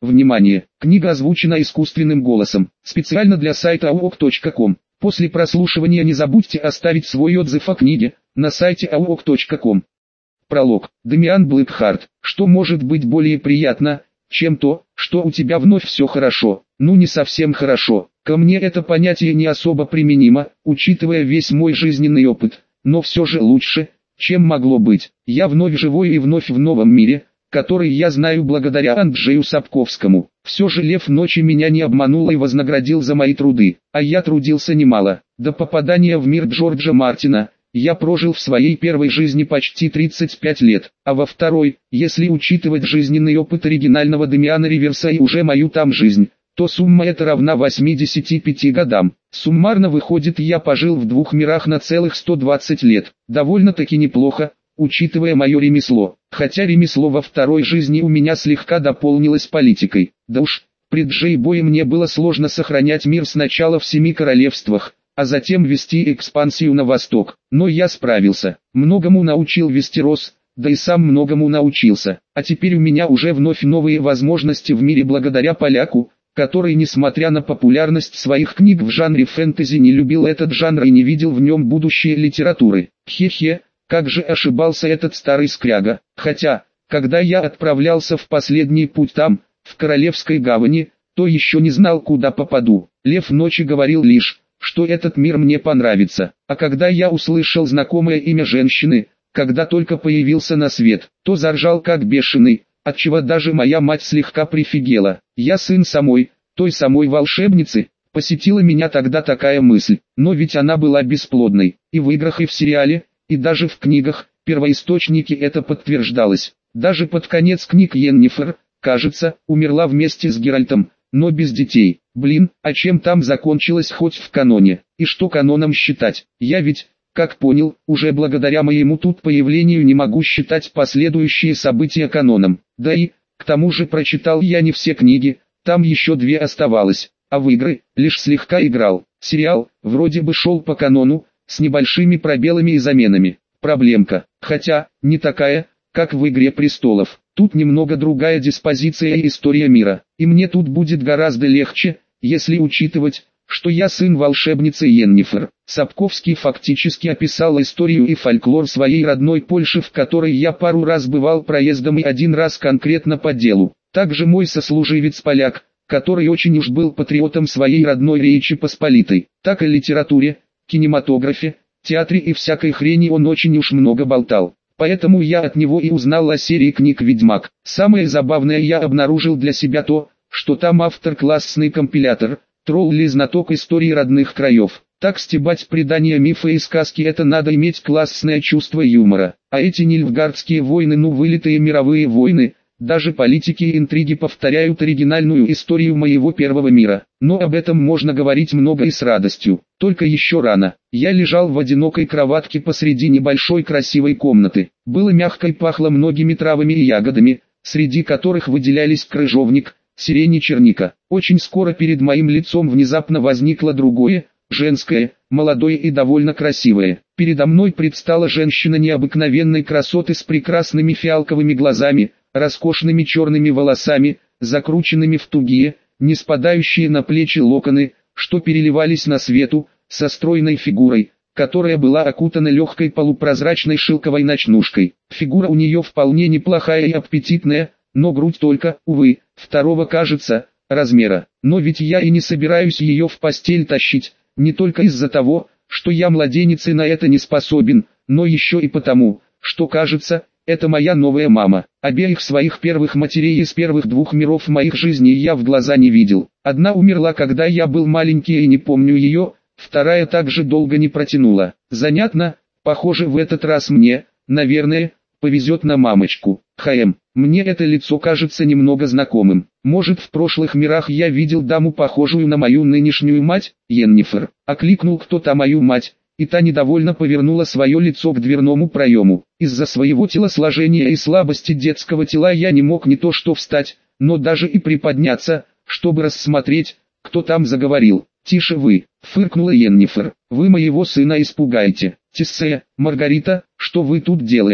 Внимание! Книга озвучена искусственным голосом, специально для сайта aok.com. После прослушивания не забудьте оставить свой отзыв о книге на сайте aok.com. Пролог. Дамиан Блэкхарт. Что может быть более приятно, чем то, что у тебя вновь все хорошо? Ну, не совсем хорошо. Ко мне это понятие не особо применимо, учитывая весь мой жизненный опыт, но все же лучше, чем могло быть. Я вновь живой и вновь в новом мире, который я знаю благодаря Анджею Сапковскому. Все же Лев Ночи меня не обманул и вознаградил за мои труды, а я трудился немало. До попадания в мир Джорджа Мартина я прожил в своей первой жизни почти 35 лет, а во второй, если учитывать жизненный опыт оригинального Дамиана Риверса и уже мою там жизнь, то сумма эта равна 85 годам. Суммарно выходит, я пожил в двух мирах на целых 120 лет. Довольно-таки неплохо, учитывая мое ремесло. Хотя ремесло во второй жизни у меня слегка дополнилось политикой. Да уж, при Джейбое мне было сложно сохранять мир сначала в 7 королевствах, а затем вести экспансию на восток. Но я справился. Многому научил Вестерос, да и сам многому научился. А теперь у меня уже вновь новые возможности в мире благодаря поляку, который, несмотря на популярность своих книг в жанре фэнтези, не любил этот жанр и не видел в нем будущее литературы. Хе-хе, как же ошибался этот старый скряга. Хотя, когда я отправлялся в последний путь там, в Королевской гавани, то еще не знал, куда попаду. Лев Ночи говорил лишь, что этот мир мне понравится. А когда я услышал знакомое имя женщины, когда только появился на свет, то заржал как бешеный, отчего даже моя мать слегка прифигела. Я сын той самой волшебницы. Посетила меня тогда такая мысль, но ведь она была бесплодной. И в играх, и в сериале, и даже в книгах, первоисточники это подтверждалось. Даже под конец книг Йеннифер, кажется, умерла вместе с Геральтом, но без детей. Блин, а чем там закончилось хоть в каноне? И что каноном считать? Я ведь, как понял, уже благодаря моему тут появлению не могу считать последующие события каноном. Да и, к тому же прочитал я не все книги, там еще 2 оставалось, а в игры лишь слегка играл. Сериал вроде бы шел по канону, с небольшими пробелами и заменами. Проблемка, хотя, не такая, как в «Игре престолов». Тут немного другая диспозиция и история мира. И мне тут будет гораздо легче, если учитывать, что я сын волшебницы Йеннифер. Сапковский фактически описал историю и фольклор своей родной Польши, в которой я пару раз бывал проездом и один раз конкретно по делу. Также мой сослуживец-поляк, который очень уж был патриотом своей родной Речи Посполитой. Так и литературе, кинематографе, театре и всякой хрени он очень уж много болтал. Поэтому я от него и узнал о серии книг «Ведьмак». Самое забавное, я обнаружил для себя то, что там автор классный компилятор, тролль и знаток истории родных краев. Так стебать предания, мифы и сказки — это надо иметь классное чувство юмора. А эти нильфгардские войны, ну вылитые мировые войны, даже политики и интриги повторяют оригинальную историю моего первого мира. Но об этом можно говорить много и с радостью. Только еще рано. Я лежал в одинокой кроватке посреди небольшой красивой комнаты. Было мягко и пахло многими травами и ягодами, среди которых выделялись крыжовник, сирень и черника. Очень скоро перед моим лицом внезапно возникло другое, женское, молодое и довольно красивое. Передо мной предстала женщина необыкновенной красоты с прекрасными фиалковыми глазами, роскошными черными волосами, закрученными в тугие, не спадающие на плечи локоны, что переливались на свету, со стройной фигурой, которая была окутана легкой полупрозрачной шелковой ночнушкой. Фигура у нее вполне неплохая и аппетитная, но грудь только, увы, второго, кажется, размера. Но ведь я и не собираюсь ее в постель тащить, не только из-за того, что я младенец и на это не способен, но еще и потому, что, кажется, это моя новая мама. Обеих своих первых матерей из первых 2 миров моих жизней я в глаза не видел. Одна умерла, когда я был маленький и не помню ее, вторая также долго не протянула. Занятно, похоже, в этот раз мне, наверное, повезет на мамочку. Мне это лицо кажется немного знакомым. Может, в прошлых мирах я видел даму, похожую на мою нынешнюю мать, Йеннифер. Окликнул кто-то мою мать, и та недовольно повернула свое лицо к дверному проему. Из-за своего телосложения и слабости детского тела я не мог не то что встать, но даже и приподняться, чтобы рассмотреть, кто там заговорил. «Тише вы», — фыркнула Йеннифер, — «вы моего сына испугаете». «Тиссея, Маргарита, что вы тут делаете?»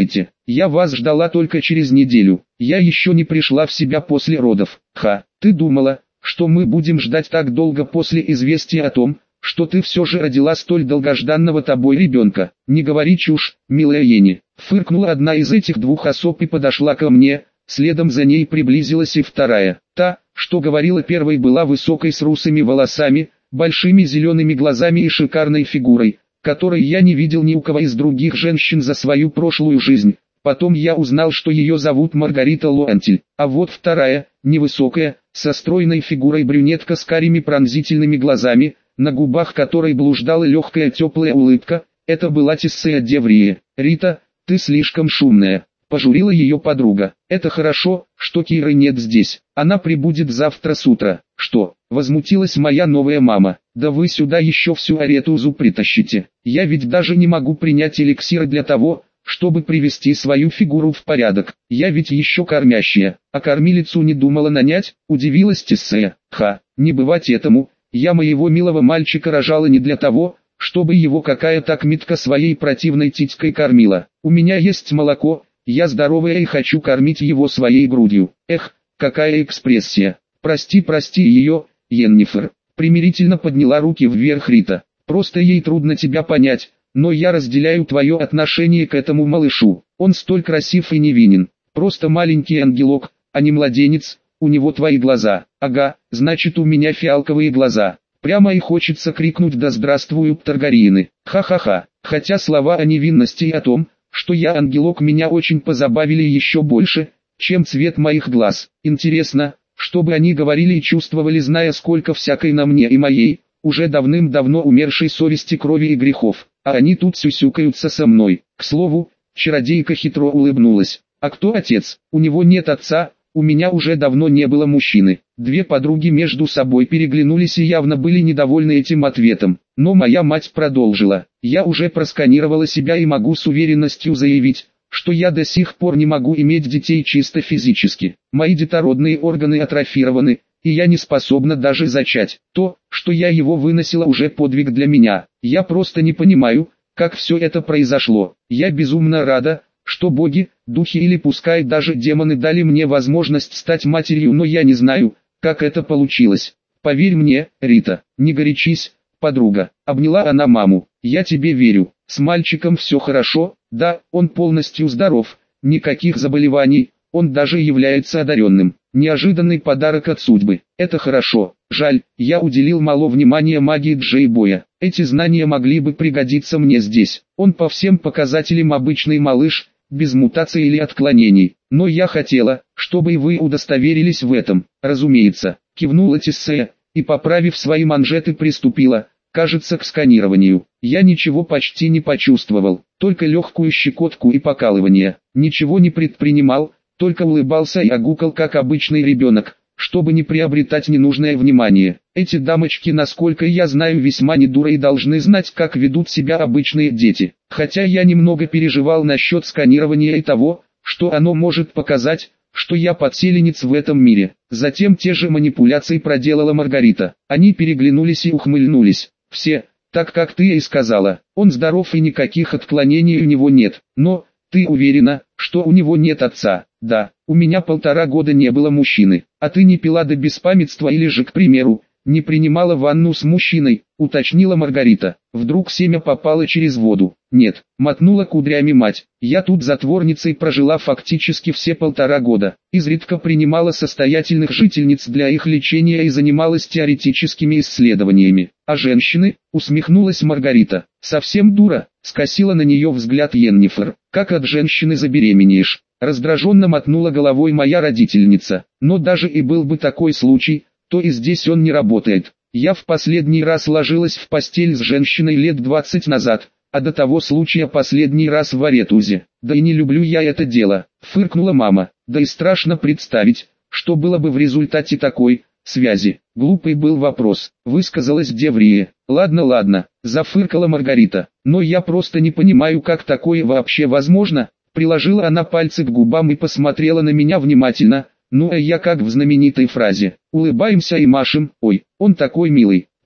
Я вас ждала только через неделю. Я еще не пришла в себя после родов. Ха, ты думала, что мы будем ждать так долго после известия о том, что ты все же родила столь долгожданного тобой ребенка? Не говори чушь, милая Ени. Фыркнула одна из этих двух особ и подошла ко мне, следом за ней приблизилась и вторая. Та, что говорила первой, была высокой с русыми волосами, большими зелеными глазами и шикарной фигурой, которой я не видел ни у кого из других женщин за свою прошлую жизнь. Потом я узнал, что ее зовут Маргарита Лоантель. А вот вторая, невысокая, со стройной фигурой брюнетка с карими пронзительными глазами, на губах которой блуждала легкая теплая улыбка, это была Тессея Деврия. «Рита, ты слишком шумная», — пожурила ее подруга. «Это хорошо, что Киры нет здесь. Она прибудет завтра с утра». «Что?» — возмутилась моя новая мама. «Да вы сюда еще всю аретузу притащите. Я ведь даже не могу принять эликсир для того, чтобы привести свою фигуру в порядок. Я ведь еще кормящая, а кормилицу не думала нанять», — удивилась Тессея. «Ха, не бывать этому. Я моего милого мальчика рожала не для того, чтобы его какая-то кметка своей противной титькой кормила. У меня есть молоко, я здоровая и хочу кормить его своей грудью». «Эх, какая экспрессия. Прости ее, Йеннифер», — примирительно подняла руки вверх Рита. «Просто ей трудно тебя понять, но я разделяю твое отношение к этому малышу. Он столь красив и невинен, просто маленький ангелок, а не младенец. У него твои глаза». «Ага, значит у меня фиалковые глаза». Прямо и хочется крикнуть: «Да здравствуют Таргариены!» Ха-ха-ха. Хотя слова о невинности и о том, что я ангелок, меня очень позабавили еще больше, чем цвет моих глаз. Интересно, что бы они говорили и чувствовали, зная, сколько всякой на мне и моей, уже давным-давно умершей совести, крови и грехов. А они тут сюсюкаются со мной. К слову, чародейка хитро улыбнулась. «А кто отец? У него нет отца. У меня уже давно не было мужчины». Две подруги между собой переглянулись и явно были недовольны этим ответом. Но моя мать продолжила. «Я уже просканировала себя и могу с уверенностью заявить, что я до сих пор не могу иметь детей чисто физически. Мои детородные органы атрофированы, и я не способна даже зачать. То, что я его выносила, уже подвиг для меня. Я просто не понимаю, как все это произошло. Я безумно рада, что боги, духи или пускай даже демоны дали мне возможность стать матерью, но я не знаю, как это получилось. Поверь мне, Рита, не горячись, подруга». Обняла она маму. «Я тебе верю, с мальчиком все хорошо, да, он полностью здоров, никаких заболеваний, он даже является одаренным. Неожиданный подарок от судьбы. Это хорошо. Жаль, я уделил мало внимания магии Джейбоя. Эти знания могли бы пригодиться мне здесь. Он по всем показателям обычный малыш, без мутаций или отклонений. Но я хотела, чтобы и вы удостоверились в этом». «Разумеется», — кивнула Тессея, и, поправив свои манжеты, приступила, кажется, к сканированию. Я ничего почти не почувствовал, только легкую щекотку и покалывание. Ничего не предпринимал, только улыбался и огукал, как обычный ребенок, чтобы не приобретать ненужное внимание. Эти дамочки, насколько я знаю, весьма недуры и должны знать, как ведут себя обычные дети. Хотя я немного переживал насчет сканирования и того, что оно может показать, что я подселенец в этом мире. Затем те же манипуляции проделала Маргарита. Они переглянулись и ухмыльнулись. «Все, так как ты и сказала, он здоров и никаких отклонений у него нет. Но, ты уверена, что у него нет отца?» «Да, у меня 1,5 года не было мужчины. А ты не пила до беспамятства или же, к примеру, не принимала ванну с мужчиной?» — уточнила Маргарита. «Вдруг семя попало через воду?» «Нет», — мотнула кудрями мать. «Я тут затворницей прожила фактически все 1,5 года. Изредка принимала состоятельных жительниц для их лечения и занималась теоретическими исследованиями. А женщины?» — усмехнулась Маргарита. «Совсем дура», — скосила на нее взгляд Йеннифер. «Как от женщины забеременеешь?» Раздраженно мотнула головой моя родительница. «Но даже и был бы такой случай, то и здесь он не работает. Я в последний раз ложилась в постель с женщиной лет 20 назад, а до того случая последний раз в Аретузе. Да и не люблю я это дело», — фыркнула мама. «Да и страшно представить, что было бы в результате такой связи». «Глупый был вопрос», — высказалась Деврия. Ладно», — зафыркала Маргарита. «Но я просто не понимаю, как такое вообще возможно». Приложила она пальцы к губам и посмотрела на меня внимательно. Ну а я, как в знаменитой фразе: «Улыбаемся и машем». «Ой, он такой милый»,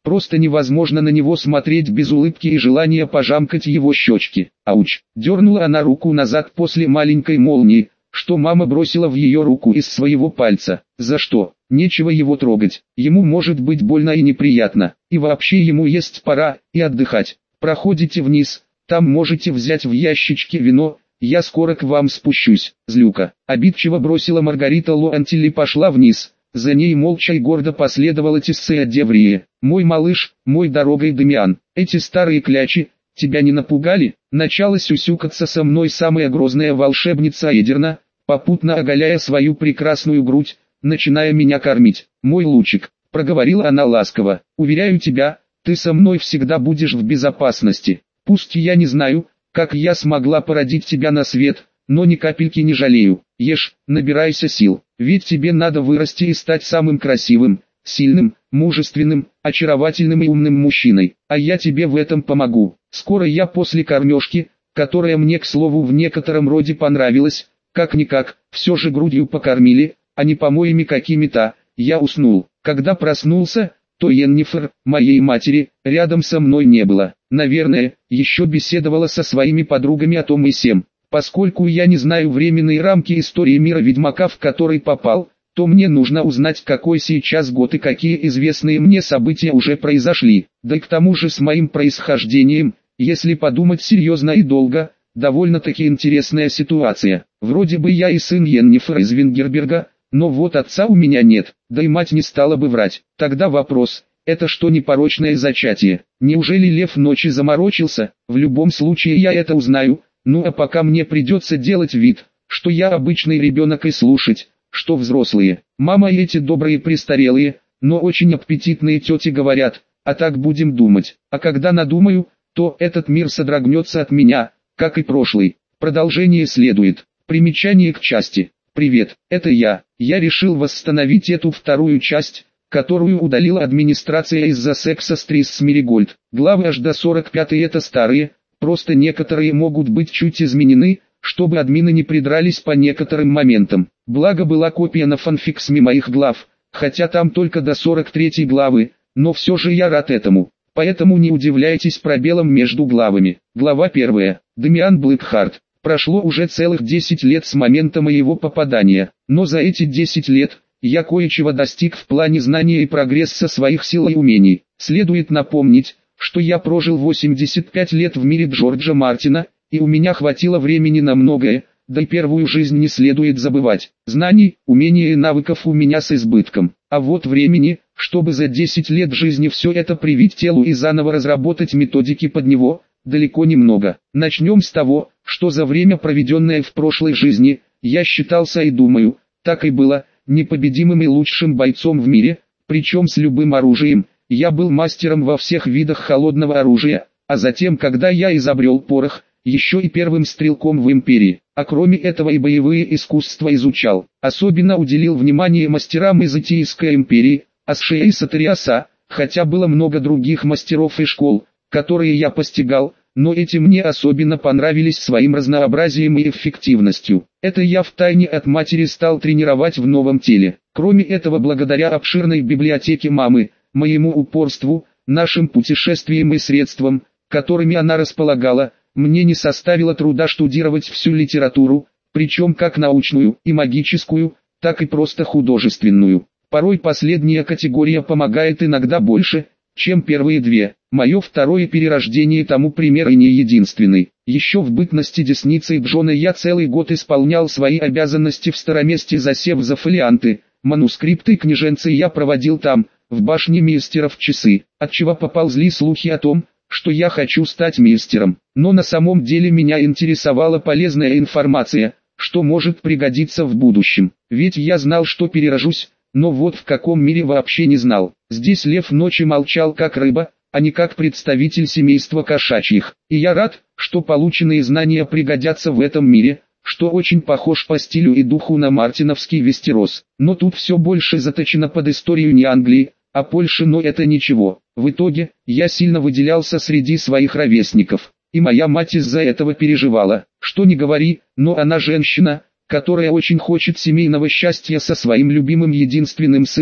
Просто невозможно на него смотреть без улыбки и желания пожамкать его щечки. Ауч! Дернула она руку назад после маленькой молнии, что мама бросила в ее руку из своего пальца. За что? Нечего его трогать. Ему может быть больно и неприятно. И вообще ему есть пора и отдыхать. Проходите вниз, там можете взять в ящичке вино. Я скоро к вам спущусь. Злюка. Обидчиво бросила Маргарита Луантиль и пошла вниз. За ней молча и гордо последовала Тессея Деврия. «Мой малыш, мой дорогой Дамиан, эти старые клячи, тебя не напугали?» Начала сюсюкаться со мной самая грозная волшебница Эдирна, попутно оголяя свою прекрасную грудь, начиная меня кормить. «Мой лучик», — проговорила она ласково, — «уверяю тебя, ты со мной всегда будешь в безопасности. Пусть я не знаю, как я смогла породить тебя на свет, но ни капельки не жалею. Ешь, набирайся сил, ведь тебе надо вырасти и стать самым красивым, сильным, мужественным, очаровательным и умным мужчиной, а я тебе в этом помогу. Скоро я после кормежки, которая мне, к слову, в некотором роде понравилась, как-никак, все же грудью покормили, а не помоями какими-то, я уснул. Когда проснулся, то Йеннифер, моей матери, рядом со мной не было. Наверное, еще беседовала со своими подругами о том и сем. Поскольку я не знаю временные рамки истории мира Ведьмака, в который попал, то мне нужно узнать, какой сейчас год и какие известные мне события уже произошли. Да и к тому же с моим происхождением, если подумать серьезно и долго, довольно-таки интересная ситуация. Вроде бы я и сын Йеннифер из Вингерберга, но вот отца у меня нет, да и мать не стала бы врать. Тогда вопрос, это что, непорочное зачатие? Неужели лев ночи заморочился? В любом случае я это узнаю. Ну а пока мне придется делать вид, что я обычный ребенок и слушать, что взрослые, мама и эти добрые престарелые, но очень аппетитные тети говорят, а так будем думать. А когда надумаю, то этот мир содрогнется от меня, как и прошлый. Продолжение следует. Примечание к части. Привет, это я. Я решил восстановить эту вторую часть, которую удалила администрация из-за секса с Трис Меригольд. Главы аж до 45 это старые. Просто некоторые могут быть чуть изменены, чтобы админы не придрались по некоторым моментам. Благо была копия на фанфиксме моих глав, хотя там только до 43 главы, но все же я рад этому. Поэтому не удивляйтесь пробелам между главами. Глава 1. Дамиан Блэкхарт. Прошло уже целых 10 лет с момента моего попадания, но за эти 10 лет я кое-чего достиг в плане знания и прогресса своих сил и умений. Следует напомнить, что я прожил 85 лет в мире Джорджа Мартина, и у меня хватило времени на многое, да и первую жизнь не следует забывать. Знаний, умений и навыков у меня с избытком, а вот времени, чтобы за 10 лет жизни все это привить телу и заново разработать методики под него, далеко немного. Начнем с того, что за время, проведенное в прошлой жизни, я считался и думаю, так и было, непобедимым и лучшим бойцом в мире, причем с любым оружием. Я был мастером во всех видах холодного оружия, а затем, когда я изобрел порох, еще и первым стрелком в империи, а кроме этого и боевые искусства изучал. Особенно уделил внимание мастерам из Этийской империи, Асшея и Сатариаса, хотя было много других мастеров и школ, которые я постигал, но эти мне особенно понравились своим разнообразием и эффективностью. Это я втайне от матери стал тренировать в новом теле. Кроме этого, благодаря обширной библиотеке мамы, моему упорству, нашим путешествиям и средствам, которыми она располагала, мне не составило труда штудировать всю литературу, причем как научную и магическую, так и просто художественную. Порой последняя категория помогает иногда больше, чем первые две. Мое второе перерождение тому пример и не единственный. Еще в бытности десницей Джона я целый год исполнял свои обязанности в староместе, засев за фолианты, манускрипты и книженцы я проводил там, в башне мистеров часы, отчего поползли слухи о том, что я хочу стать мистером. Но на самом деле меня интересовала полезная информация, что может пригодиться в будущем. Ведь я знал, что перерожусь, но вот в каком мире вообще не знал. Здесь лев ночи молчал как рыба, а не как представитель семейства кошачьих. И я рад, что полученные знания пригодятся в этом мире, что очень похож по стилю и духу на мартиновский Вестерос. Но тут все больше заточено под историю не Англии, а Польши, но это ничего. В итоге, я сильно выделялся среди своих ровесников, и моя мать из-за этого переживала. Что ни говори, но она женщина, которая очень хочет семейного счастья со своим любимым единственным сыном,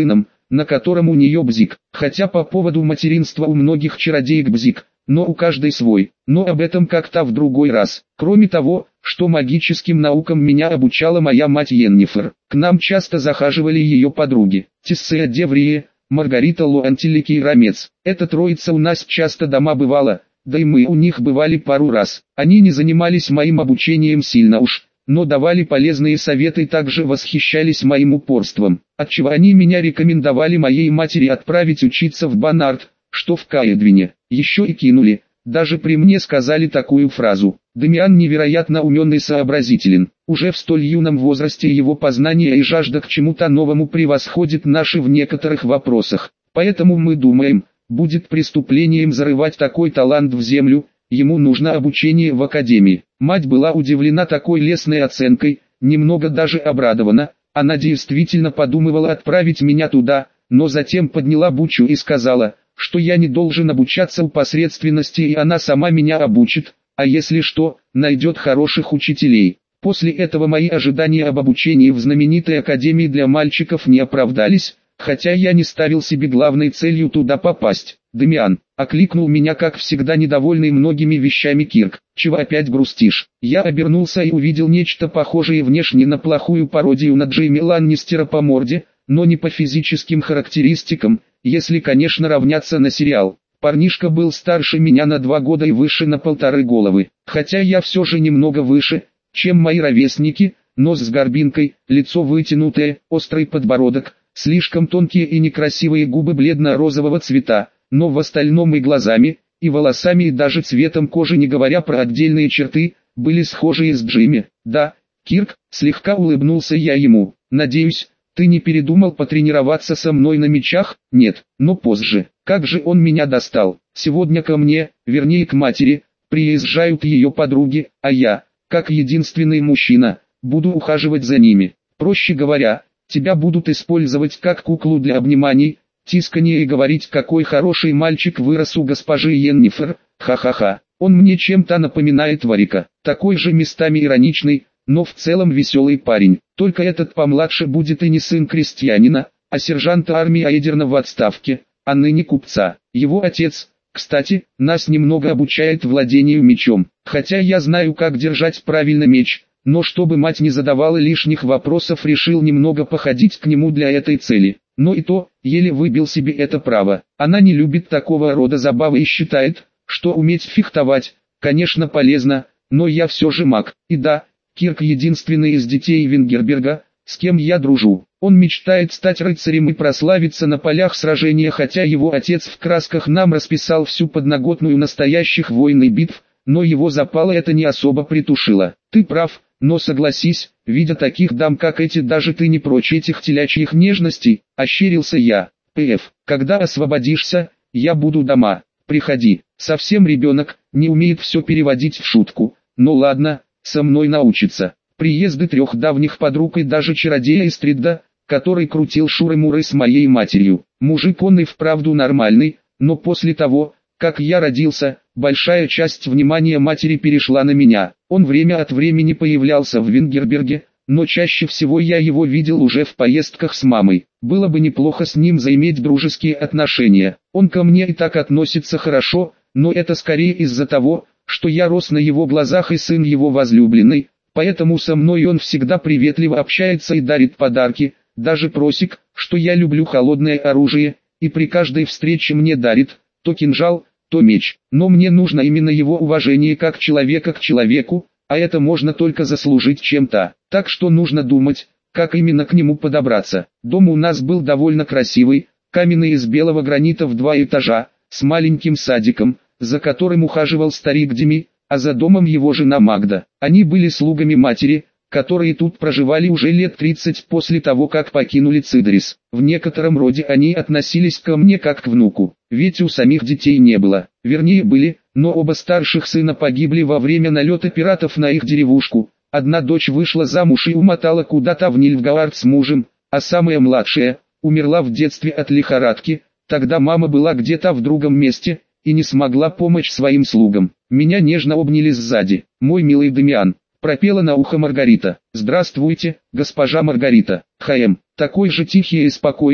на котором у нее бзик. Хотя по поводу материнства у многих чародеек бзик, но у каждой свой. Но об этом как-то в другой раз. Кроме того, что магическим наукам меня обучала моя мать Йеннифер, к нам часто захаживали ее подруги. Тессея Деврие, Маргарита Луантилики и Рамец. Эта троица у нас часто дома бывала, да и мы у них бывали пару раз. Они не занимались моим обучением сильно уж, но давали полезные советы и также восхищались моим упорством, отчего они меня рекомендовали моей матери отправить учиться в Банард, что в Каэдвине. Еще и кинули, даже при мне сказали такую фразу: «Дамиан невероятно умен и сообразителен, уже в столь юном возрасте его познания и жажда к чему-то новому превосходит наши в некоторых вопросах, поэтому мы думаем, будет преступлением зарывать такой талант в землю, ему нужно обучение в академии». Мать была удивлена такой лестной оценкой, немного даже обрадована, она действительно подумывала отправить меня туда, но затем подняла бучу и сказала, что я не должен обучаться у посредственности и она сама меня обучит, а если что, найдет хороших учителей. После этого мои ожидания об обучении в знаменитой академии для мальчиков не оправдались, хотя я не ставил себе главной целью туда попасть. «Дамиан», — окликнул меня как всегда недовольный многими вещами Кирк, — «чего опять грустишь?» Я обернулся и увидел нечто похожее внешне на плохую пародию на Джейми Ланнистера по морде, но не по физическим характеристикам, если конечно равняться на сериал. Парнишка был старше меня на 2 года и выше на 1,5 головы, хотя я все же немного выше, чем мои ровесники, нос с горбинкой, лицо вытянутое, острый подбородок, слишком тонкие и некрасивые губы бледно-розового цвета, но в остальном и глазами, и волосами и даже цветом кожи, не говоря про отдельные черты, были схожие с Джимми. «Да, Кирк», — слегка улыбнулся я ему, — «надеюсь, ты не передумал потренироваться со мной на мечах?» «Нет, но позже». Как же он меня достал. Сегодня ко мне, вернее к матери, приезжают ее подруги, а я, как единственный мужчина, буду ухаживать за ними. Проще говоря, тебя будут использовать как куклу для обниманий, тискания и говорить, какой хороший мальчик вырос у госпожи Йеннифер. Ха-ха-ха. Он мне чем-то напоминает Варика, такой же местами ироничный, но в целом веселый парень. Только этот помладше будет и не сын крестьянина, а сержанта армии Айдерна в отставке, а ныне купца. Его отец, кстати, нас немного обучает владению мечом, хотя я знаю, как держать правильно меч, но чтобы мать не задавала лишних вопросов, решил немного походить к нему для этой цели. Но и то, еле выбил себе это право. Она не любит такого рода забавы и считает, что уметь фехтовать, конечно, полезно, но я все же маг. И да, Кирк единственный из детей Вингерберга, с кем я дружу. Он мечтает стать рыцарем и прославиться на полях сражения, хотя его отец в красках нам расписал всю подноготную настоящих войн и битв, но его запало это не особо притушило. Ты прав, но согласись, видя таких дам как эти, даже ты не прочь этих телячьих нежностей, ощерился я. П.Ф. Когда освободишься, я буду дома, приходи. Совсем ребенок, не умеет все переводить в шутку, но ладно, со мной научится. Приезды 3 давних подруг и даже чародея Истрида, который крутил шуры-муры с моей матерью. Мужик он и вправду нормальный, но после того, как я родился, большая часть внимания матери перешла на меня. Он время от времени появлялся в Вингерберге, но чаще всего я его видел уже в поездках с мамой. Было бы неплохо с ним заиметь дружеские отношения. Он ко мне и так относится хорошо, но это скорее из-за того, что я рос на его глазах и сын его возлюбленной, поэтому со мной он всегда приветливо общается и дарит подарки, даже просит, что я люблю холодное оружие, и при каждой встрече мне дарит то кинжал, то меч. Но мне нужно именно его уважение как человека к человеку, а это можно только заслужить чем-то. Так что нужно думать, как именно к нему подобраться. Дом у нас был довольно красивый, каменный из белого гранита в 2 этажа, с маленьким садиком, за которым ухаживал старик Деми, а за домом его жена Магда. Они были слугами матери, которые тут проживали уже лет 30 после того, как покинули Цидорис. В некотором роде они относились ко мне как к внуку, ведь у самих детей не было. Вернее были, но оба старших сына погибли во время налета пиратов на их деревушку. Одна дочь вышла замуж и умотала куда-то в Нильфгаард с мужем, а самая младшая умерла в детстве от лихорадки. Тогда мама была где-то в другом месте и не смогла помочь своим слугам. Меня нежно обняли сзади. «Мой милый Дамиан», — пропела на ухо Маргарита. «Здравствуйте, госпожа Маргарита». Такой же тихий и спокойный,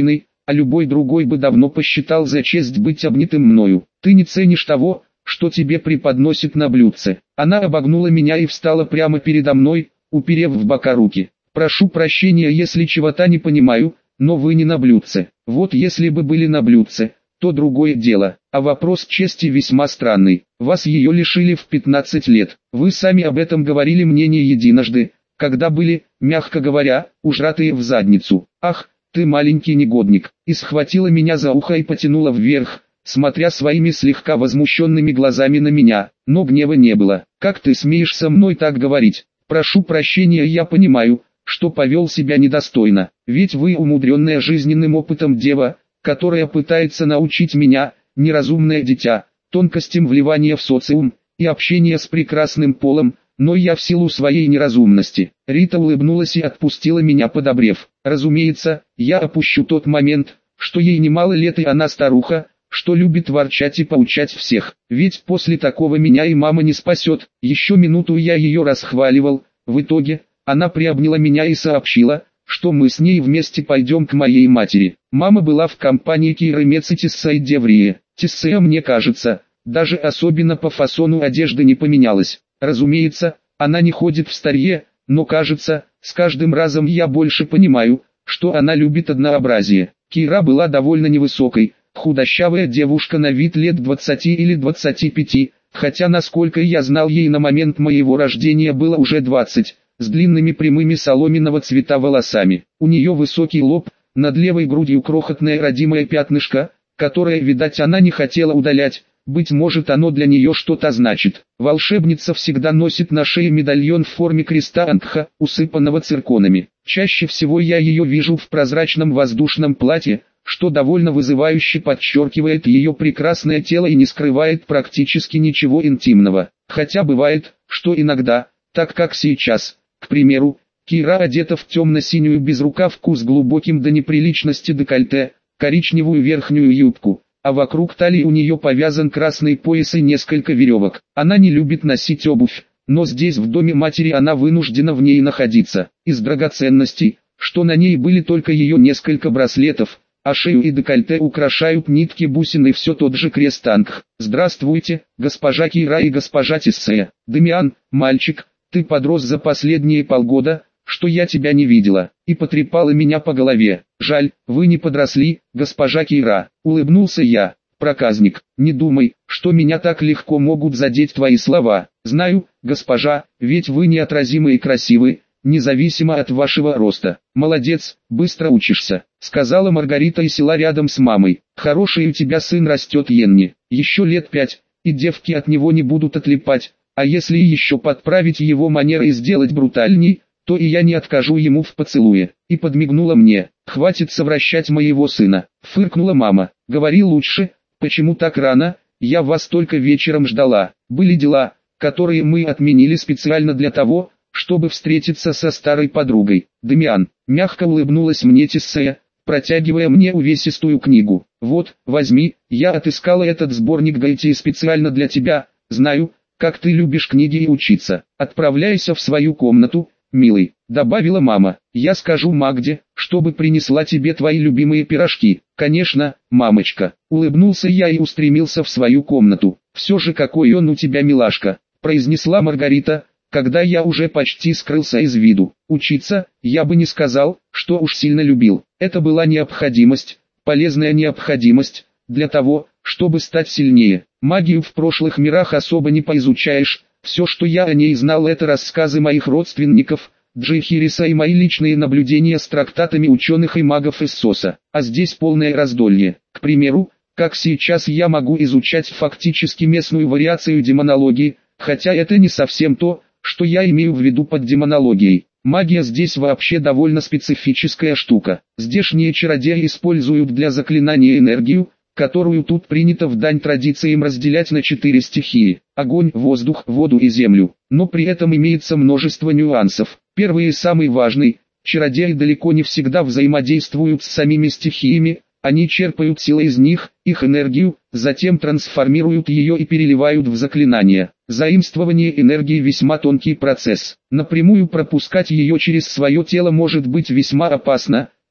а любой другой бы давно посчитал за честь быть обнятым мною. Ты не ценишь того, что тебе преподносит на блюдце. Она обогнула меня и встала прямо передо мной, уперев в бока руки. Прошу прощения, если чего-то не понимаю, но вы не на блюдце. Вот если бы были на блюдце, то другое дело. А вопрос чести весьма странный. Вас ее лишили в 15 лет. Вы сами об этом говорили мне не единожды, когда были, мягко говоря, ужратые в задницу. Ах, ты маленький негодник. И схватила меня за ухо и потянула вверх, смотря своими слегка возмущенными глазами на меня, но гнева не было. «Как ты смеешь со мной так говорить? Прошу прощения, я понимаю, что повел себя недостойно, ведь вы умудренная жизненным опытом дева, которая пытается научить меня, неразумное дитя, тонкостям вливания в социум и общения с прекрасным полом, но я в силу своей неразумности». Рита улыбнулась и отпустила меня, подобрев. Разумеется, я опущу тот момент, что ей немало лет и она старуха, что любит ворчать и поучать всех. Ведь после такого меня и мама не спасет. Еще минуту я ее расхваливал. В итоге, она приобняла меня и сообщила, что мы с ней вместе пойдем к моей матери. Мама была в компании Киры Мец и Тиссей Деврии. Тиссея, мне кажется, даже особенно по фасону одежды не поменялась. Разумеется, она не ходит в старье, но кажется, с каждым разом я больше понимаю, что она любит однообразие. Кира была довольно невысокой, худощавая девушка на вид лет 20 или 25, хотя насколько я знал, ей на момент моего рождения было уже 20, с длинными прямыми соломенного цвета волосами. У нее высокий лоб, над левой грудью крохотное родимое пятнышко, которое, видать, она не хотела удалять, быть может, оно для нее что-то значит. Волшебница всегда носит на шее медальон в форме креста Ангха, усыпанного цирконами. Чаще всего я ее вижу в прозрачном воздушном платье, что довольно вызывающе подчеркивает ее прекрасное тело и не скрывает практически ничего интимного. Хотя бывает, что иногда, так как сейчас, к примеру, Кира одета в темно-синюю безрукавку с глубоким до неприличности декольте, коричневую верхнюю юбку, а вокруг талии у нее повязан красный пояс и несколько веревок. Она не любит носить обувь, но здесь в доме матери она вынуждена в ней находиться. Из драгоценностей, что на ней были только ее несколько браслетов, а шею и декольте украшают нитки бусин и все тот же крест Ангх. «Здравствуйте, госпожа Кира и госпожа Тиссея. Дамиан, мальчик, ты подрос за последние полгода, что я тебя не видела», и потрепала меня по голове. «Жаль, вы не подросли, госпожа Кира», улыбнулся я. «Проказник, не думай, что меня так легко могут задеть твои слова. Знаю, госпожа, ведь вы неотразимы и красивы, независимо от вашего роста. Молодец, быстро учишься», сказала Маргарита и села рядом с мамой. «Хороший у тебя сын растет, Йенни, еще лет 5, и девки от него не будут отлипать, а если еще подправить его манеры и сделать брутальней, то и я не откажу ему в поцелуе». И подмигнула мне. «Хватит совращать моего сына», фыркнула мама. «Говори лучше, почему так рано, я вас только вечером ждала. Были дела, которые мы отменили специально для того, чтобы встретиться со старой подругой». «Дамиан», мягко улыбнулась мне Тиссея, протягивая мне увесистую книгу. «Вот, возьми, я отыскала этот сборник Гаити специально для тебя, знаю, как ты любишь книги и учиться. Отправляйся в свою комнату, милый», добавила мама. «Я скажу Магде, чтобы принесла тебе твои любимые пирожки». «Конечно, мамочка», улыбнулся я и устремился в свою комнату. «Все же какой он у тебя милашка», произнесла Маргарита, когда я уже почти скрылся из виду. Учиться, я бы не сказал, что уж сильно любил. Это была необходимость, полезная необходимость, для того, чтобы стать сильнее. Магию в прошлых мирах особо не поизучаешь. Все, что я о ней знал, это рассказы моих родственников, Джейхириса, и мои личные наблюдения с трактатами ученых и магов из СОСа. А здесь полное раздолье. К примеру, как сейчас я могу изучать фактически местную вариацию демонологии, хотя это не совсем то, что я имею в виду под демонологией. Магия здесь вообще довольно специфическая штука. Здешние чародеи используют для заклинания энергию, которую тут принято в дань традициям разделять на 4 стихии: огонь, воздух, воду и землю. Но при этом имеется множество нюансов. Первый и самый важный: чародеи далеко не всегда взаимодействуют с самими стихиями, они черпают силы из них, их энергию, затем трансформируют ее и переливают в заклинания. Заимствование энергии весьма тонкий процесс. Напрямую пропускать ее через свое тело может быть весьма опасно,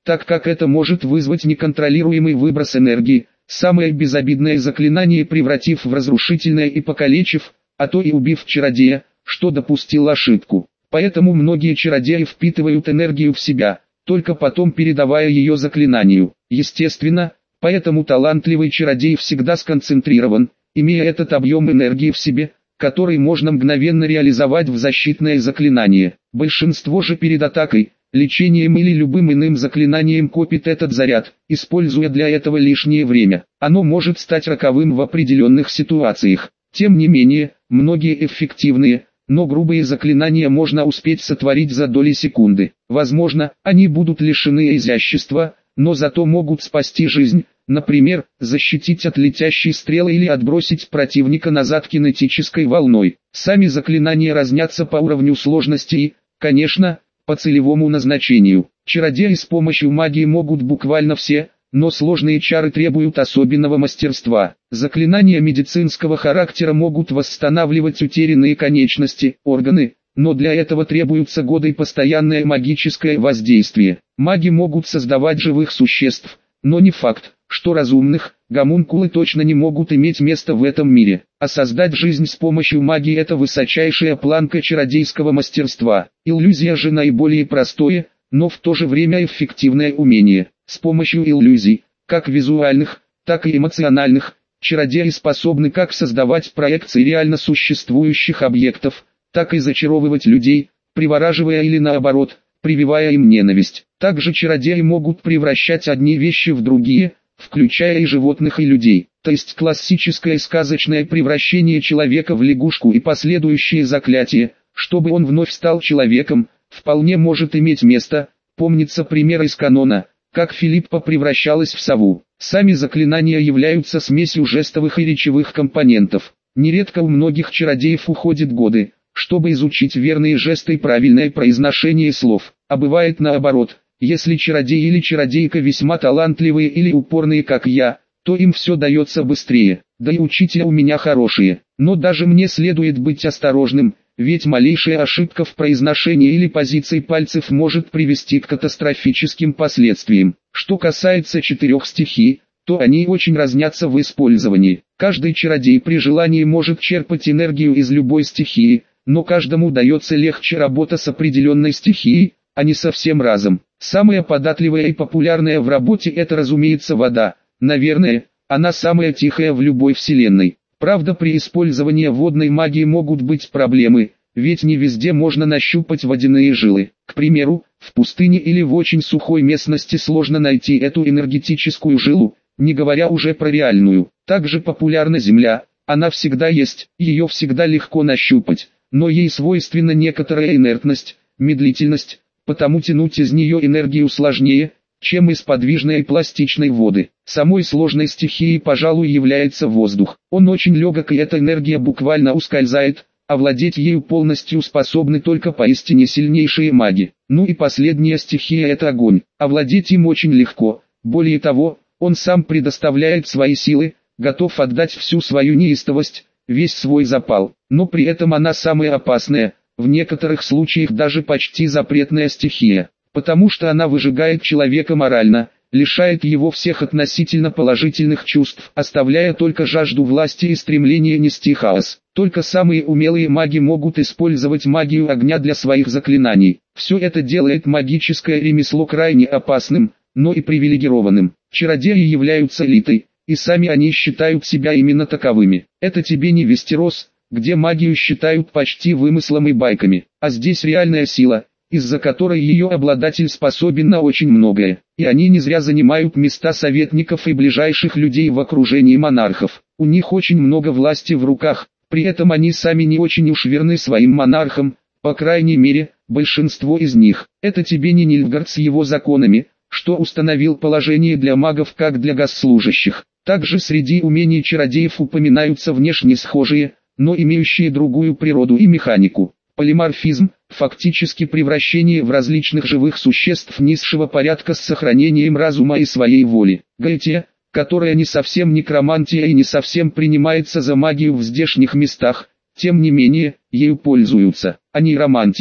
так как это может вызвать неконтролируемый выброс энергии, самое безобидное заклинание превратив в разрушительное и покалечив, а то и убив чародея, что допустил ошибку. Поэтому многие чародеи впитывают энергию в себя, только потом передавая ее заклинанию. Естественно, поэтому талантливый чародей всегда сконцентрирован, имея этот объем энергии в себе, который можно мгновенно реализовать в защитное заклинание. Большинство же перед атакой, лечением или любым иным заклинанием копит этот заряд, используя для этого лишнее время. Оно может стать роковым в определенных ситуациях. Тем не менее, многие эффективные, но грубые заклинания можно успеть сотворить за доли секунды. Возможно, они будут лишены изящества, но зато могут спасти жизнь, например, защитить от летящей стрелы или отбросить противника назад кинетической волной. Сами заклинания разнятся по уровню сложности и, конечно, по целевому назначению. Чародеи с помощью магии могут буквально все, но сложные чары требуют особенного мастерства. Заклинания медицинского характера могут восстанавливать утерянные конечности, органы, но для этого требуются годы и постоянное магическое воздействие. Маги могут создавать живых существ, но не факт, что разумных. Гомункулы точно не могут иметь место в этом мире, а создать жизнь с помощью магии – это высочайшая планка чародейского мастерства. Иллюзия же наиболее простое, но в то же время эффективное умение. С помощью иллюзий, как визуальных, так и эмоциональных, чародеи способны как создавать проекции реально существующих объектов, так и зачаровывать людей, привораживая или наоборот, прививая им ненависть. Также чародеи могут превращать одни вещи в другие, включая и животных и людей. То есть классическое сказочное превращение человека в лягушку и последующие заклятия, чтобы он вновь стал человеком, вполне может иметь место. Помнится пример из канона, как Филиппа превращалась в сову. Сами заклинания являются смесью жестовых и речевых компонентов. Нередко у многих чародеев уходят годы, чтобы изучить верные жесты и правильное произношение слов. А бывает наоборот, если чародей или чародейка весьма талантливые или упорные как я, то им все дается быстрее. Да и учителя у меня хорошие. Но даже мне следует быть осторожным, ведь малейшая ошибка в произношении или позиции пальцев может привести к катастрофическим последствиям. Что касается 4 стихий, то они очень разнятся в использовании. Каждый чародей при желании может черпать энергию из любой стихии, но каждому дается легче работа с определенной стихией, а не совсем разом. Самая податливая и популярная в работе это, разумеется, вода. Наверное, она самая тихая в любой вселенной. Правда, при использовании водной магии могут быть проблемы, ведь не везде можно нащупать водяные жилы. К примеру, в пустыне или в очень сухой местности сложно найти эту энергетическую жилу, не говоря уже про реальную. Также популярна земля, она всегда есть, ее всегда легко нащупать, но ей свойственна некоторая инертность, медлительность, потому тянуть из нее энергию сложнее, чем из подвижной и пластичной воды. Самой сложной стихией, пожалуй, является воздух. Он очень легок, и эта энергия буквально ускользает, овладеть ею полностью способны только поистине сильнейшие маги. Ну и последняя стихия – это огонь. Овладеть им очень легко, более того, он сам предоставляет свои силы, готов отдать всю свою неистовость, весь свой запал. Но при этом она самая опасная, в некоторых случаях даже почти запретная стихия, потому что она выжигает человека морально, лишает его всех относительно положительных чувств, оставляя только жажду власти и стремление нести хаос. Только самые умелые маги могут использовать магию огня для своих заклинаний. Все это делает магическое ремесло крайне опасным, но и привилегированным. Чародеи являются элитой, и сами они считают себя именно таковыми. Это тебе не Вестерос, где магию считают почти вымыслом и байками, а здесь реальная сила, из-за которой ее обладатель способен на очень многое. И они не зря занимают места советников и ближайших людей в окружении монархов. У них очень много власти в руках, при этом они сами не очень уж верны своим монархам, по крайней мере, большинство из них. Это тебе не Нильфгард с его законами, что установил положение для магов как для госслужащих. Также среди умений чародеев упоминаются внешне схожие, но имеющие другую природу и механику. Полиморфизм, фактически превращение в различных живых существ низшего порядка с сохранением разума и своей воли. Гаэтия, которая не совсем некромантия и не совсем принимается за магию в здешних местах, тем не менее, ею пользуются. А нейромантия,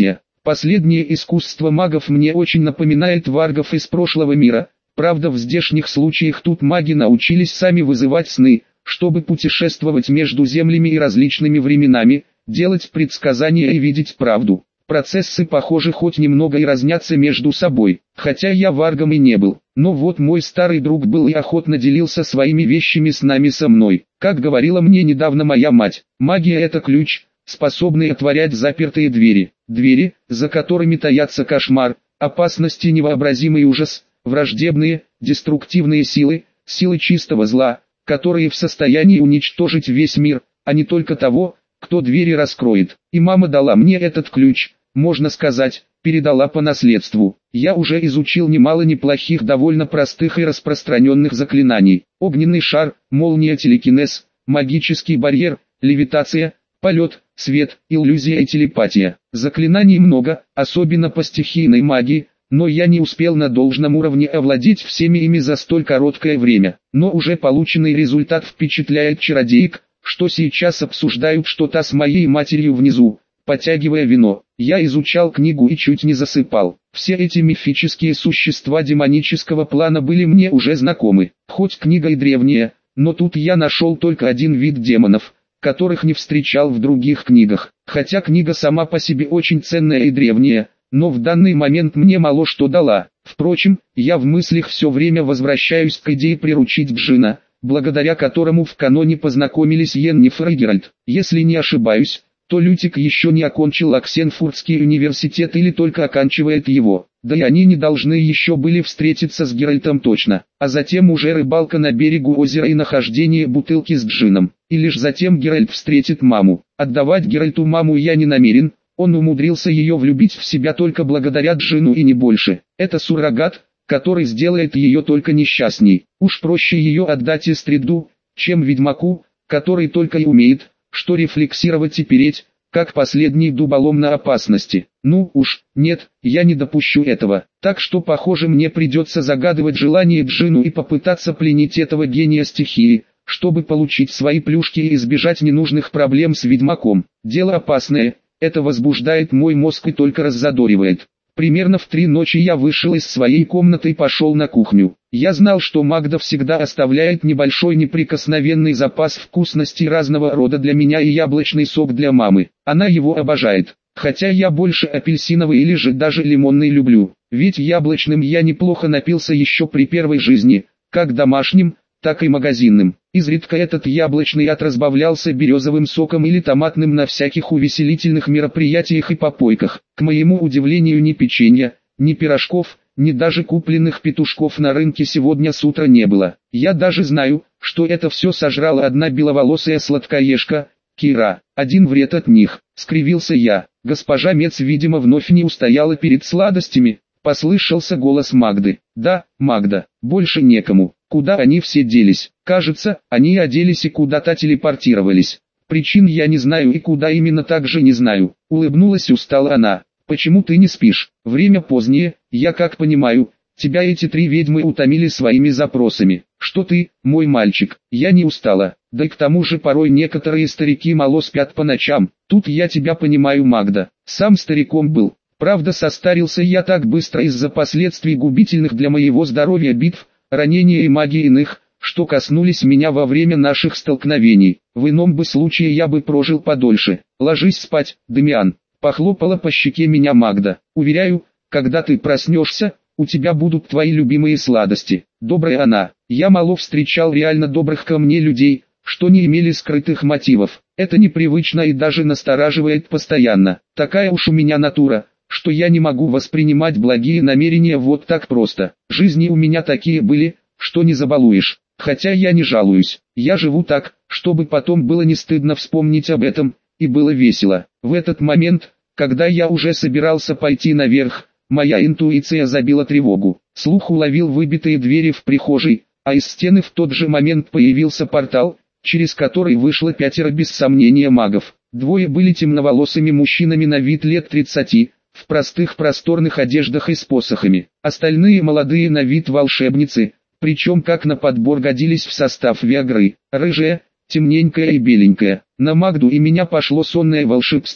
Последнее искусство магов мне очень напоминает варгов из прошлого мира, правда в здешних случаях тут маги научились сами вызывать сны, чтобы путешествовать между землями и различными временами, делать предсказания и видеть правду. Процессы похожи хоть немного и разнятся между собой, хотя я варгом и не был, но вот мой старый друг был и охотно делился своими вещами снами со мной. Как говорила мне недавно моя мать, магия это ключ, способный отворять запертые двери, двери, за которыми таятся кошмар, опасности, невообразимый ужас, враждебные, деструктивные силы, силы чистого зла, которые в состоянии уничтожить весь мир, а не только того, кто двери раскроет. И мама дала мне этот ключ, можно сказать, передала по наследству. Я уже изучил немало неплохих, довольно простых и распространенных заклинаний. Огненный шар, молния, телекинез, магический барьер, левитация, полет, свет, иллюзия и телепатия. Заклинаний много, особенно по стихийной магии, но я не успел на должном уровне овладеть всеми ими за столь короткое время. Но уже полученный результат впечатляет чародеек, что сейчас обсуждают что-то с моей матерью внизу, потягивая вино. Я изучал книгу и чуть не засыпал. Все эти мифические существа демонического плана были мне уже знакомы. Хоть книга и древняя, но тут я нашел только один вид демонов, которых не встречал в других книгах. Хотя книга сама по себе очень ценная и древняя, но в данный момент мне мало что дала. Впрочем, я в мыслях все время возвращаюсь к идее приручить Джина, благодаря которому в каноне познакомились Йеннифер и Геральт. Если не ошибаюсь, то Лютик еще не окончил Оксенфурдский университет или только оканчивает его. Да и они не должны еще были встретиться с Геральтом точно. А затем уже рыбалка на берегу озера и нахождение бутылки с джином. И лишь затем Геральт встретит маму. Отдавать Геральту маму я не намерен, он умудрился ее влюбить в себя только благодаря джину и не больше. Это суррогат, который сделает ее только несчастней. Уж проще ее отдать Эстриду, чем ведьмаку, который только и умеет, что рефлексировать и переть, как последний дуболом на опасности. Ну уж, нет, я не допущу этого. Так что похоже мне придется загадывать желание Джину и попытаться пленить этого гения стихии, чтобы получить свои плюшки и избежать ненужных проблем с ведьмаком. Дело опасное, это возбуждает мой мозг и только раззадоривает. Примерно в 3 ночи я вышел из своей комнаты и пошел на кухню. Я знал, что Магда всегда оставляет небольшой неприкосновенный запас вкусностей разного рода для меня и яблочный сок для мамы. Она его обожает. Хотя я больше апельсиновый или же даже лимонный люблю. Ведь яблочным я неплохо напился еще при первой жизни, как домашним, так и магазинным. Изредка этот яблочный разбавлялся березовым соком или томатным на всяких увеселительных мероприятиях и попойках. К моему удивлению, ни печенья, ни пирожков, ни даже купленных петушков на рынке сегодня с утра не было. Я даже знаю, что это все сожрала одна беловолосая сладкоежка, Кира. Один вред от них, скривился я. Госпожа Мец, видимо, вновь не устояла перед сладостями. Послышался голос Магды. Да, Магда, больше некому. Куда они все делись? Кажется, они оделись и куда-то телепортировались. Причин я не знаю и куда именно также не знаю. Улыбнулась устала она. Почему ты не спишь? Время позднее, я как понимаю, тебя эти 3 ведьмы утомили своими запросами. Что ты, мой мальчик, я не устала. Да и к тому же порой некоторые старики мало спят по ночам. Тут я тебя понимаю, Магда. Сам стариком был. Правда, состарился я так быстро из-за последствий губительных для моего здоровья битв, ранения и магии иных, что коснулись меня во время наших столкновений. В ином бы случае я бы прожил подольше. Ложись спать, Дамиан. Похлопала по щеке меня Магда. Уверяю, когда ты проснешься, у тебя будут твои любимые сладости. Добрая она. Я мало встречал реально добрых ко мне людей, что не имели скрытых мотивов. Это непривычно и даже настораживает постоянно. Такая уж у меня натура, что я не могу воспринимать благие намерения вот так просто. Жизни у меня такие были, что не забалуешь. Хотя я не жалуюсь. Я живу так, чтобы потом было не стыдно вспомнить об этом, и было весело. В этот момент, когда я уже собирался пойти наверх, моя интуиция забила тревогу. Слух уловил выбитые двери в прихожей, а из стены в тот же момент появился портал, через который вышло 5 без сомнения магов. 2 были темноволосыми мужчинами на вид лет 30, в простых просторных одеждах и с посохами. Остальные молодые на вид волшебницы, причем как на подбор годились в состав Виагры. Рыжая, темненькая и беленькая. На Магду и меня пошло сонное волшебство,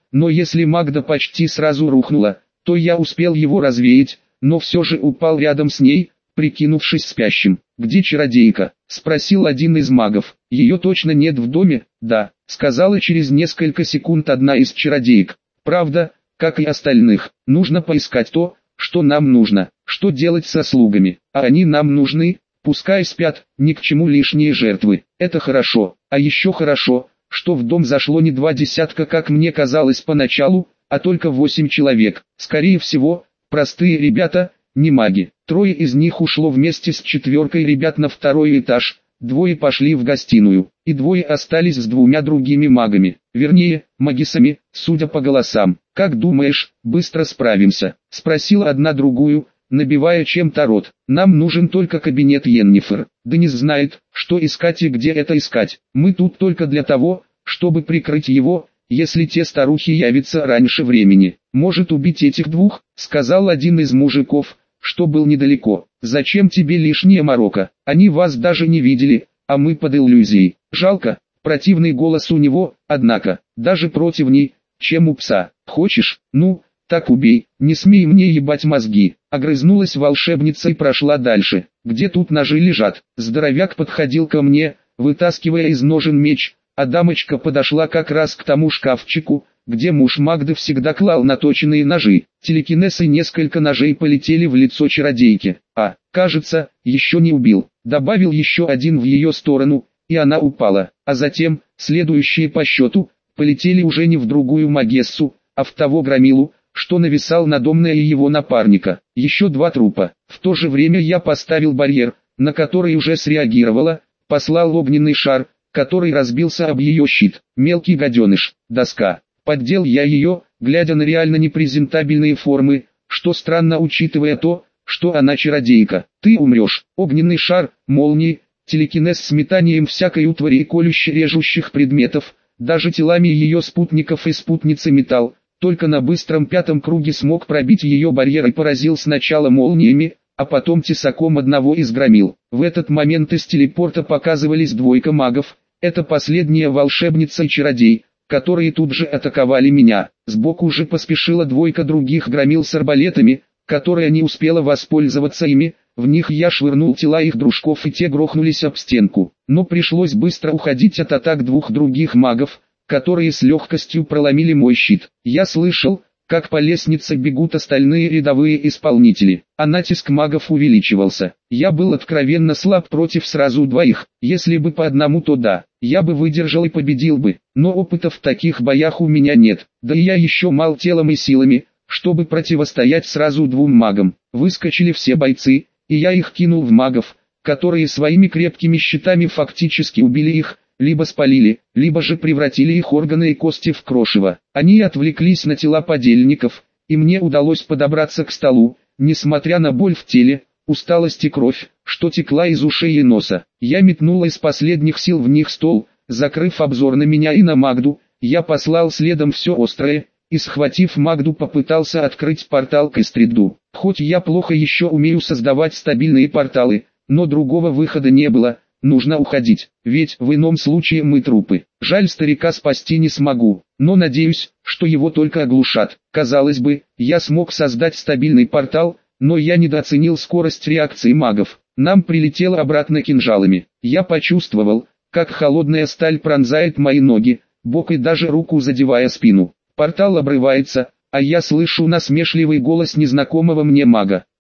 но если Магда почти сразу рухнула, то я успел его развеять, но все же упал рядом с ней, прикинувшись спящим. «Где чародейка?» – спросил один из магов. «Ее точно нет в доме?» «Да», – сказала через несколько секунд одна из чародеек. «Правда, как и остальных, нужно поискать то, что нам нужно. Что делать со слугами? А они нам нужны, пускай спят, ни к чему лишние жертвы. Это хорошо, а еще хорошо, что в дом зашло не 2 десятка, как мне казалось поначалу, а только 8 человек. Скорее всего, простые ребята, не маги. 3 из них ушло вместе с 4 ребят на 2-й этаж, 2 пошли в гостиную, и 2 остались с 2 другими магами, вернее, магисами, судя по голосам. «Как думаешь, быстро справимся?» – спросила одна другую, набивая чем-то рот. «Нам нужен только кабинет Йеннифер. Денис знает, что искать и где это искать. Мы тут только для того, чтобы прикрыть его, если те старухи явятся раньше времени. Может убить этих 2, сказал один из мужиков, что был недалеко. «Зачем тебе лишняя морока? Они вас даже не видели, а мы под иллюзией. Жалко». Противный голос у него, однако, даже противней, чем у пса. «Хочешь? Ну, так убей, не смей мне ебать мозги». Огрызнулась волшебница и прошла дальше. «Где тут ножи лежат?» Здоровяк подходил ко мне, вытаскивая из ножен меч, а дамочка подошла как раз к тому шкафчику, где муж Магды всегда клал наточенные ножи. Телекинез и несколько ножей полетели в лицо чародейки. «А, кажется, еще не убил», добавил еще один в ее сторону, и она упала. А затем, следующие по счету, полетели уже не в другую магессу, а в того громилу, что нависал над Омной и его напарника. Еще 2 трупа. В то же время я поставил барьер, на который уже среагировала, послал огненный шар, который разбился об ее щит. Мелкий гаденыш, доска. Поддел я ее, глядя на реально непрезентабельные формы, что странно учитывая то, что она чародейка. «Ты умрешь». Огненный шар, молнии, телекинез с метанием всякой утвари и колюще-режущих предметов, даже телами ее спутников и спутницы металл, только на быстром 5-м круге смог пробить ее барьер и поразил сначала молниями, а потом тесаком одного из громил. В этот момент из телепорта показывались 2 магов, это последняя волшебница и чародей, которые тут же атаковали меня. Сбоку же поспешила 2 других громил с арбалетами, которые не успела воспользоваться ими, в них я швырнул тела их дружков и те грохнулись об стенку. Но пришлось быстро уходить от атак 2 других магов, которые с легкостью проломили мой щит. Я слышал, как по лестнице бегут остальные рядовые исполнители, а натиск магов увеличивался. Я был откровенно слаб против сразу 2, если бы по одному, то да, я бы выдержал и победил бы, но опыта в таких боях у меня нет, да и я еще мал телом и силами, чтобы противостоять сразу 2 магам. Выскочили все бойцы, и я их кинул в магов, которые своими крепкими щитами фактически убили их, либо спалили, либо же превратили их органы и кости в крошево. Они отвлеклись на тела подельников, и мне удалось подобраться к столу, несмотря на боль в теле, усталость и кровь, что текла из ушей и носа. Я метнул из последних сил в них стол, закрыв обзор на меня и на Магду, я послал следом все острое, и схватив Магду попытался открыть портал к Эстриду. Хоть я плохо еще умею создавать стабильные порталы, но другого выхода не было. Нужно уходить, ведь в ином случае мы трупы. Жаль, старика спасти не смогу, но надеюсь, что его только оглушат. Казалось бы, я смог создать стабильный портал, но я недооценил скорость реакции магов. Нам прилетело обратно кинжалами. Я почувствовал, как холодная сталь пронзает мои ноги, бок и даже руку, задевая спину. Портал обрывается, а я слышу насмешливый голос незнакомого мне мага.